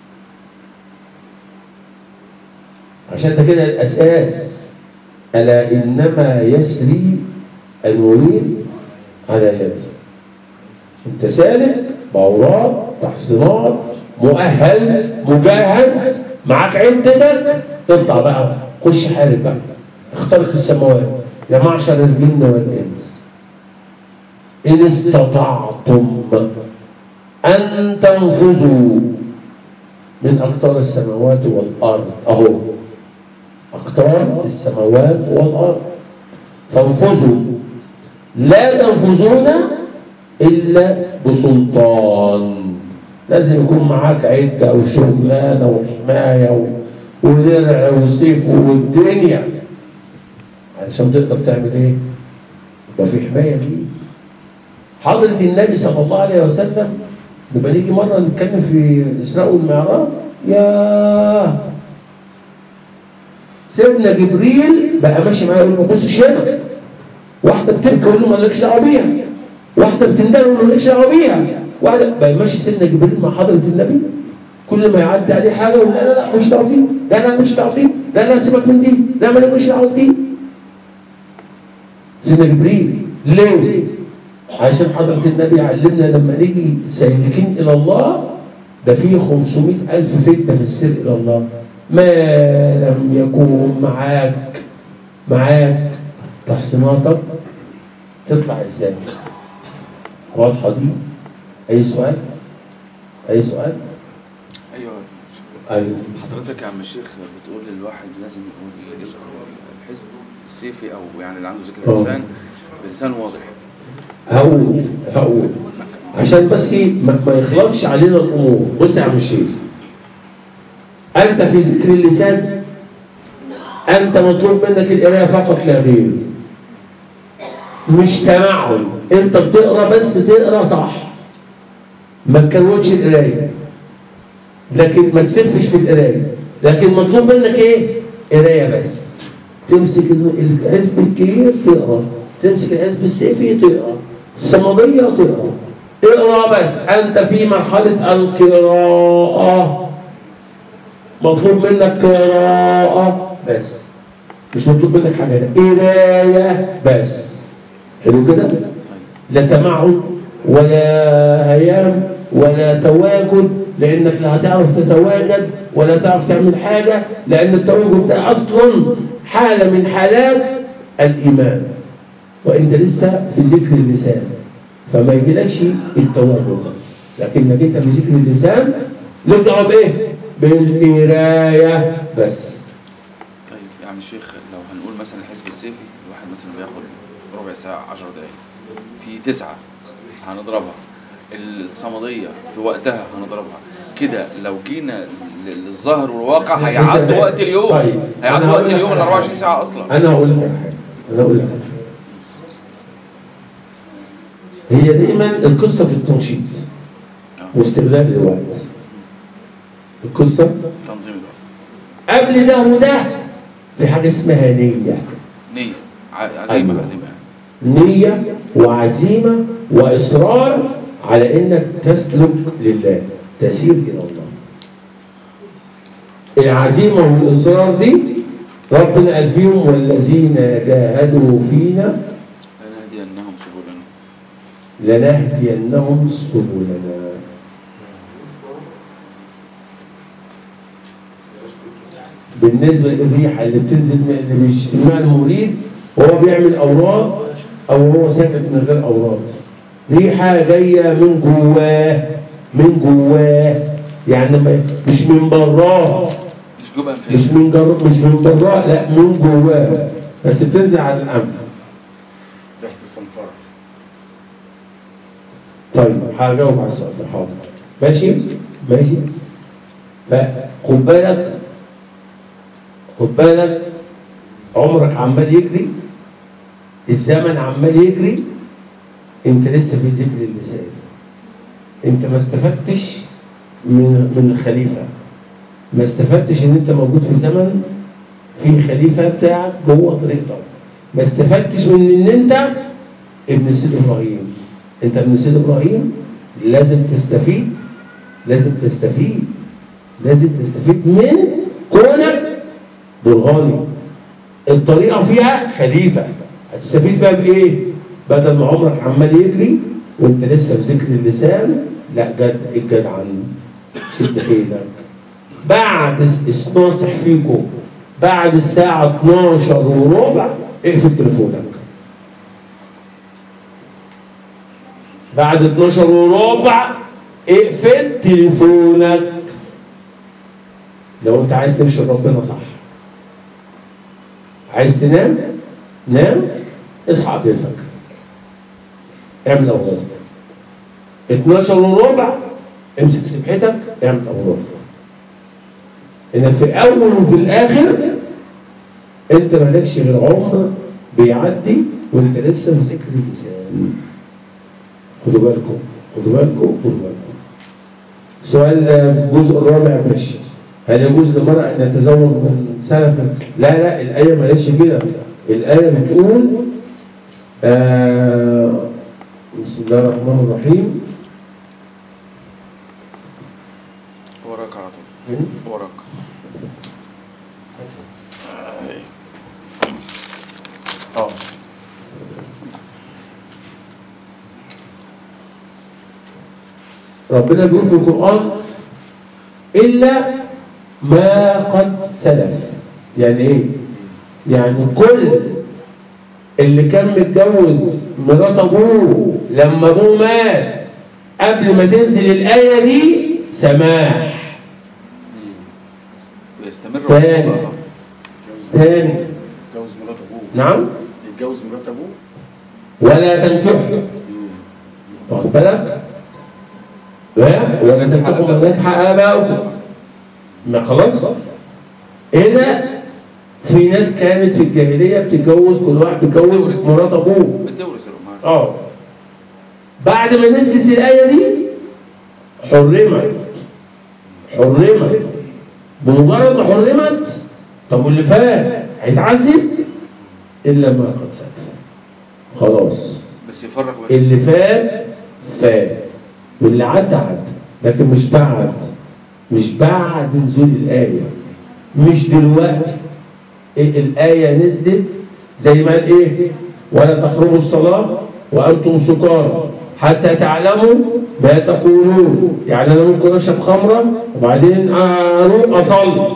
عشان ده كده الاساس. الا انما يسري المريد على يدي. انت سالك باوراق تحصينات مؤهل مجهز معاك عدتك اطلع بقى خش حارب بقى اخترق السماوات يا معشر الجن والانس ان استطعتم ان تنفذوا من اقطار السماوات والارض. اهو اقطار السماوات والارض فانفذوا لا تنفذون الا بسلطان. لازم يكون معاك عده وشغلانه وحمايه ودرع وسيف والدنيا علشان تقدر تعمل ايه؟ يبقى في حمايه ليه. حضرة النبي صلى الله عليه وسلم نبقى نيجي مره نتكلم في الاسراء والمعراج. يا سيدنا جبريل بقى ماشي معايا يقول له بص شيخ واحده بتبكي يقول له مالكش دعوه بيها. واحده بتندل يقول له مالكش دعوه بيها. واحده بقى ماشي سيدنا جبريل مع حضره النبي كل ما يعدي عليه حاجه يقول لا مش دعوه بيه لا مش دعوه بيه لا سيبك من دي لا مالكش دعوه بدي. سيدنا جبريل ليه؟ عشان حضرة النبي علمنا لما نيجي سالكين إلى الله ده فيه 500,000 فتنة في السير إلى الله ما لم يكون معاك تحصيناتك تطلع ازاي؟ واضحة دي؟ أي سؤال؟ ايوه ايوه. حضرتك يا عم الشيخ بتقول الواحد لازم يقول يذكر الحزب السيفي او يعني اللي عنده ذكر اللسان بلسان واضح. هقول عشان بس ما يخلطش علينا الامور. بص يا عم الشيخ، انت في ذكر اللسان انت مطلوب منك القرايه فقط لا غير، مش تمعن. انت بتقرا بس تقرا صح، ما تكروتش القرايه، لكن ما تسفش في القرايه. لكن مطلوب منك ايه؟ قرايه بس. تمسك الحزب الكبير تقرا، تمسك الحزب السيفي تقرا، الصمديه تقرا، اقرا بس. انت في مرحله القراءه، مطلوب منك قراءه بس، مش مطلوب منك حاجه، قرايه بس. حلو كده؟ لا تمعن ولا هيام ولا تواجد، لانك لا هتعرف تتواجد ولا تعرف تعمل حاجه، لان التواجد ده اصلا حاله من حالات الايمان، وانت لسه في ذكر اللسان، فما يجيلكش التواجد ده. لكنك انت في ذكر اللسان لك دعوه بايه؟ بالقرايه بس. طيب يا عم الشيخ، لو هنقول مثلا الحزب السيفي، الواحد مثلا بياخد ربع ساعه 10 دقائق، في 9 هنضربها، الصمديه في وقتها هنضربها كده. لو جينا للظاهر والواقع هيعدوا وقت اليوم. طيب هيعدوا وقت اليوم ال 24 ساعه اصلا. انا هقول لك حاجه، هي دايما القصه في التنشيط واستغلال الوقت. القصه تنظيم الوقت. قبل ده وده في حاجه اسمها نيه. عزيمه. نيه وعزيمه واصرار على انك تسلك لله، تسير الى الله. العزيمه والاصرار دي ربنا قال فيهم والذين جاهدوا فينا لنهدينهم سبلنا. بالنسبه للريحه اللي بتنزل اللي بيجتمع المريد وهو بيعمل اوراد او هو ساكت من غير اوراد، ريحه جايه من جواه يعني مش من براه، مش من براه، لا من جواه، بس بتنزل على الانف. ريحه الصنفره. طيب هجاوب على السؤال ده. حاضر، ماشي. فخد بالك عمرك عمال يجري، الزمن عمال يجري، انت لسه في ذكر اللسان. انت ما استفدتش من الخليفه، ما استفدتش ان انت موجود في زمن في خليفه بتاعك جوه طريقتك، ما استفدتش من ان انت ابن سيد ابراهيم. انت ابن سيد ابراهيم، لازم تستفيد من كونك برهاني. الطريقه فيها خليفه، هتستفيد فيها بايه؟ بدل ما عمرك عمال يجري وانت لسه في ذكر اللسان، لا الجدعن شد حيلك. بعد ناصح فيكم، بعد الساعه 12:15 اقفل تليفونك. بعد 12:15 اقفل تليفونك لو انت عايز تمشي ربنا صح. عايز تنام نام، اصحى قبل الفجر، اعمل اوراد. 12:15 امسك سبحتك، اعمل اوراد. انك في الاول وفي الاخر انت مالكش غير عمر بيعدي وانت لسه في ذكر اللسان. خدوا بالكم. سؤال الجزء الرابع، ماشي. هل يجوز للمرأة ان تتزوج من سلف؟ لا الآية ما قالتش كده. الآية بتقول بسم الله الرحمن الرحيم. وراك على طول. وراك. ربنا بيقول في القرآن إلا ما قد سلف. يعني إيه؟ يعني كل اللي كان متجوز مرات أبوه لما أبوه مات قبل ما تنزل الآية دي سماح. بيستمر تاني تاني يتجوز مرات ابوه. نعم يتجوز مرات ابوه. ولا تنكحوا، واخد بالك؟ ولا تنكحوا من نكح آبائكم. ما خلاص؟ إذا في ناس كانت في الجاهلية بتتجوز، كل واحد بيتجوز مرات أبوه. بتورث الأمهات. بعد ما نزلت الآية دي حرمت بمجرد ما حرمت. طب واللي فات هيتعذب إلا ما قد سلف. خلاص. بس يفرق بين اللي فات واللي عدى لكن مش بعد نزول الآية، مش دلوقتي. الآية نزلت زي ما قال إيه؟ ولا تقربوا الصلاة وأنتم سكارى حتى تعلموا ما تقولون. يعني أنا ممكن أشرب خمرة وبعدين أروح أصلي.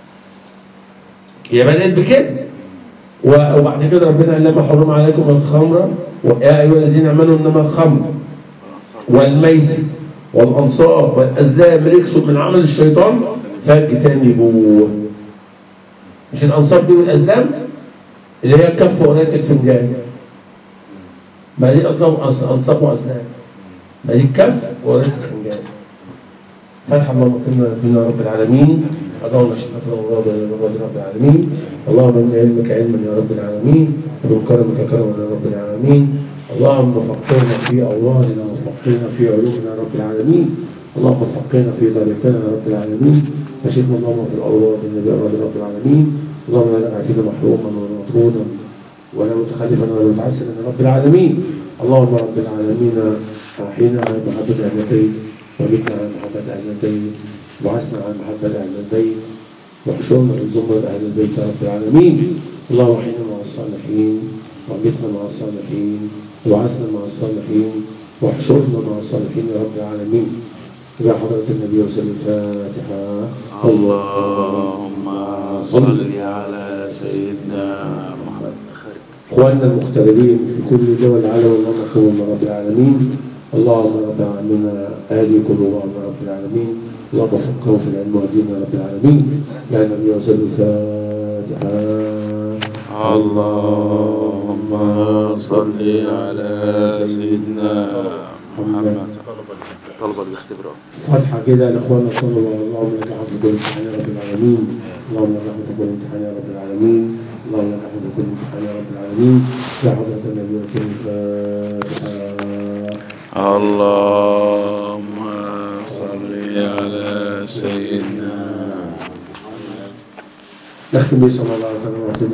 هي بدأت بكده. وبعد كده ربنا قال لما حرم عليكم الخمرة يا أيها الذين آمنوا إنما الخمر والميسر والأنصاب والأزلام رجس من عمل الشيطان فاجتنبوه. مش الأنصاب دي والأزلام اللي هي الكف وقراية الفنجان، ما دي أصلا أنصاب وأزلام، ما دي الكف وقراية الفنجان. فتح اللهم كنا بنا رب العالمين، اللهم اشفنا في الأمراض يا رب العالمين، اللهم من علمك علما يا رب العالمين، ومن كرمك كرما يا رب العالمين، اللهم فقهنا في أوطاننا وفقهنا في علومنا يا رب العالمين، اللهم فقهنا في طريقنا يا رب العالمين، وشفنا اللهم في الأوراق النبي يا رب العالمين، اللهم لا تجعل فينا محروما ولا مطرودا ولا متخلفا ولا متعسرا يا رب العالمين، اللهم رب العالمين أحينا على محبة أهل البيت ومتنا على محبة أهل البيت وعسنا على محبة أهل البيت واحشرنا في زمرة أهل البيت يا رب العالمين، اللهم أحينا مع الصالحين ومتنا مع الصالحين وعسنا مع الصالحين واحشرنا مع الصالحين يا رب العالمين. إلى حضرة النبي وسلم الفاتحة. اللهم صل على سيدنا محمد. إخواننا المغتربين في كل دول العالم اللهم اغفرهم يا رب العالمين، اللهم رب العالمين اهدي قلوبهم يا رب العالمين، اللهم فقههم في العلم والدين يا رب العالمين. يا النبي وسلم الفاتحة. اللهم صل على سيدنا محمد. طلبة بيختبروا فتحة كده لإخواننا صلى الله عليه وسلم. اللهم لك الحمد في كل امتحان يا رب العالمين، اللهم لك الحمد في كل امتحان يا رب العالمين، اللهم لك الحمد في كل امتحان يا رب العالمين. يا حضرة النبي وسلم الفاتحة. اللهم صل على سيدنا نختم به صلى الله عليه وسلم.